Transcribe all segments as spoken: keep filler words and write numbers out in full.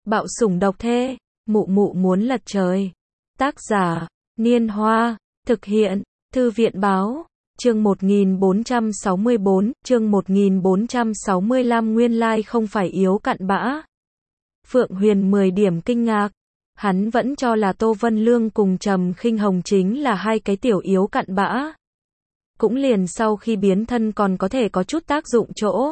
Bạo sủng độc thê, mụ mụ muốn lật trời. Tác giả, Niên Hoa, thực hiện, Thư viện Báo, chương một nghìn bốn trăm sáu mươi bốn, chương một nghìn bốn trăm sáu mươi lăm nguyên lai không phải yếu cặn bã. Phượng Huyền mười điểm kinh ngạc, hắn vẫn cho là Tô Vân Lương cùng Trầm Khinh Hồng chính là hai cái tiểu yếu cặn bã. Cũng liền sau khi biến thân còn có thể có chút tác dụng chỗ.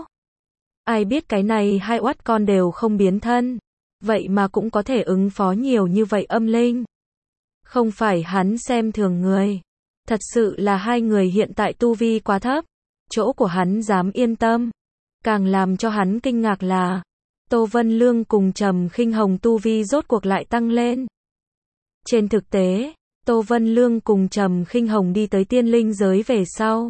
Ai biết cái này hai oát con đều không biến thân, vậy mà cũng có thể ứng phó nhiều như vậy âm linh. Không phải hắn xem thường người, thật sự là hai người hiện tại tu vi quá thấp, chỗ của hắn dám yên tâm. Càng làm cho hắn kinh ngạc là, Tô Vân Lương cùng Trầm Khinh Hồng tu vi rốt cuộc lại tăng lên. Trên thực tế, Tô Vân Lương cùng Trầm Khinh Hồng đi tới tiên linh giới về sau,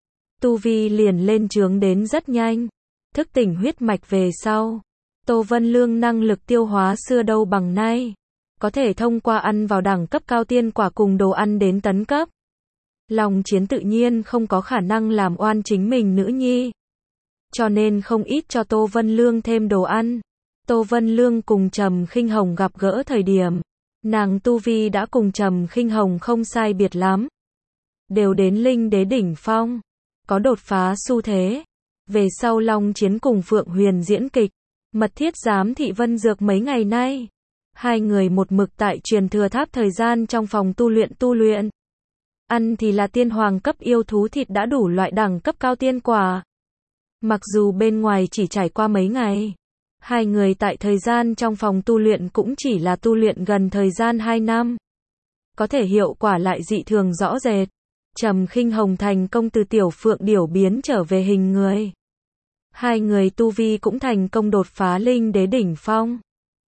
tu vi liền lên chướng đến rất nhanh. Thức tỉnh huyết mạch về sau, Tô Vân Lương năng lực tiêu hóa xưa đâu bằng nay, có thể thông qua ăn vào đẳng cấp cao tiên quả cùng đồ ăn đến tấn cấp. Lòng chiến tự nhiên không có khả năng làm oan chính mình nữ nhi, cho nên không ít cho Tô Vân Lương thêm đồ ăn. Tô Vân Lương cùng Trầm Khinh Hồng gặp gỡ thời điểm, nàng tu vi đã cùng Trầm Khinh Hồng không sai biệt lắm, đều đến linh đế đỉnh phong, có đột phá xu thế. Về sau Long Chiến cùng Phượng Huyền diễn kịch, mật thiết giám thị Vân Dược mấy ngày nay. Hai người một mực tại truyền thừa tháp thời gian trong phòng tu luyện tu luyện. Ăn thì là tiên hoàng cấp yêu thú thịt đã đủ loại đẳng cấp cao tiên quả. Mặc dù bên ngoài chỉ trải qua mấy ngày, hai người tại thời gian trong phòng tu luyện cũng chỉ là tu luyện gần thời gian hai năm. Có thể hiệu quả lại dị thường rõ rệt. Trầm Khinh Hồng thành công từ tiểu phượng điểu biến trở về hình người. Hai người tu vi cũng thành công đột phá linh đế đỉnh phong.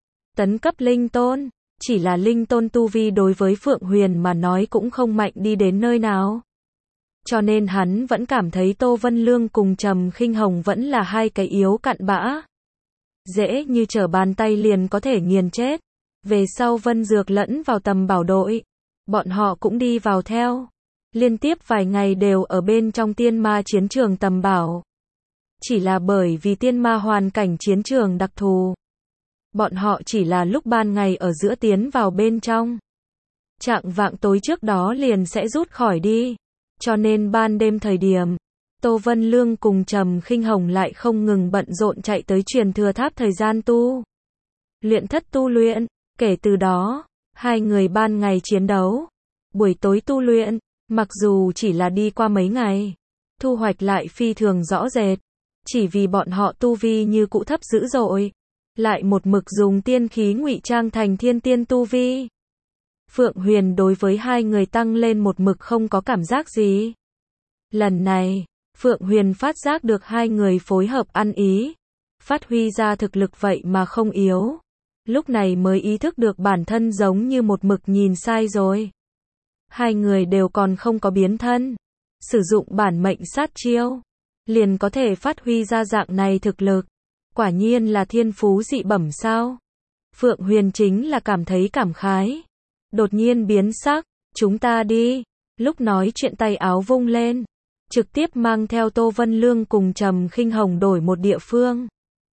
Tấn cấp linh tôn, chỉ là linh tôn tu vi đối với Phượng Huyền mà nói cũng không mạnh đi đến nơi nào. Cho nên hắn vẫn cảm thấy Tô Vân Lương cùng Trầm Khinh Hồng vẫn là hai cái yếu cặn bã. Dễ như trở bàn tay liền có thể nghiền chết. Về sau Vân Dược lẫn vào tầm bảo đội, bọn họ cũng đi vào theo. Liên tiếp vài ngày đều ở bên trong tiên ma chiến trường tầm bảo. Chỉ là bởi vì tiên ma hoàn cảnh chiến trường đặc thù, bọn họ chỉ là lúc ban ngày ở giữa tiến vào bên trong. Chạng vạng tối trước đó liền sẽ rút khỏi đi. Cho nên ban đêm thời điểm, Tô Vân Lương cùng Trầm Khinh Hồng lại không ngừng bận rộn chạy tới truyền thừa tháp thời gian tu luyện thất tu luyện. Kể từ đó, hai người ban ngày chiến đấu, buổi tối tu luyện. Mặc dù chỉ là đi qua mấy ngày, thu hoạch lại phi thường rõ rệt. Chỉ vì bọn họ tu vi như cũ thấp dữ dội, lại một mực dùng tiên khí ngụy trang thành thiên tiên tu vi. Phượng Huyền đối với hai người tăng lên một mực không có cảm giác gì. Lần này, Phượng Huyền phát giác được hai người phối hợp ăn ý, phát huy ra thực lực vậy mà không yếu. Lúc này mới ý thức được bản thân giống như một mực nhìn sai rồi. Hai người đều còn không có biến thân, sử dụng bản mệnh sát chiêu, liền có thể phát huy ra dạng này thực lực. Quả nhiên là thiên phú dị bẩm sao? Phượng Huyền chính là cảm thấy cảm khái. Đột nhiên biến sắc, chúng ta đi. Lúc nói chuyện tay áo vung lên, trực tiếp mang theo Tô Vân Lương cùng Trầm Khinh Hồng đổi một địa phương.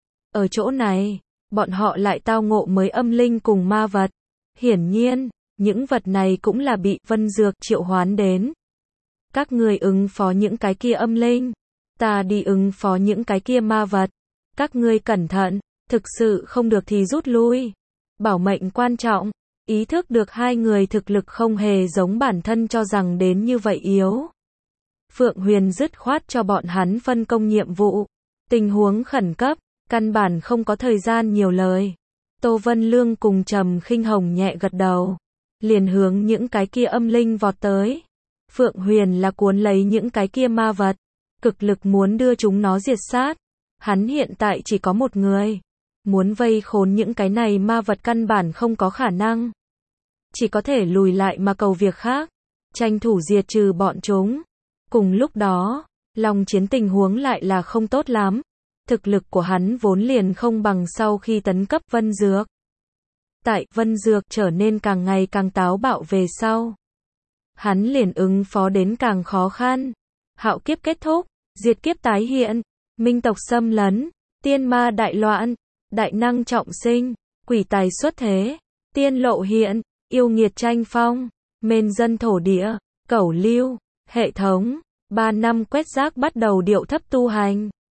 Ở chỗ này, bọn họ lại tao ngộ mới âm linh cùng ma vật. Hiển nhiên, những vật này cũng là bị Vân Dược triệu hoán đến. Các người ứng phó những cái kia âm linh, ta đi ứng phó những cái kia ma vật. Các ngươi cẩn thận, thực sự không được thì rút lui. Bảo mệnh quan trọng. Ý thức được hai người thực lực không hề giống bản thân cho rằng đến như vậy yếu. Phượng Huyền dứt khoát cho bọn hắn phân công nhiệm vụ. Tình huống khẩn cấp, căn bản không có thời gian nhiều lời. Tô Vân Lương cùng Trầm Khinh Hồng nhẹ gật đầu, liền hướng những cái kia âm linh vọt tới. Phượng Huyền là cuốn lấy những cái kia ma vật, cực lực muốn đưa chúng nó diệt sát. Hắn hiện tại chỉ có một người, muốn vây khốn những cái này ma vật căn bản không có khả năng. Chỉ có thể lùi lại mà cầu việc khác, tranh thủ diệt trừ bọn chúng. Cùng lúc đó, Long Chiến tình huống lại là không tốt lắm. Thực lực của hắn vốn liền không bằng sau khi tấn cấp Vân Dược. Tại Vân Dược trở nên càng ngày càng táo bạo về sau, hắn liền ứng phó đến càng khó khăn. Hạo kiếp kết thúc, diệt kiếp tái hiện, minh tộc xâm lấn, tiên ma đại loạn, đại năng trọng sinh, quỷ tài xuất thế, tiên lộ hiện, yêu nghiệt tranh phong, mên dân thổ địa, cẩu lưu, hệ thống, ba năm quét rác bắt đầu điệu thấp tu hành.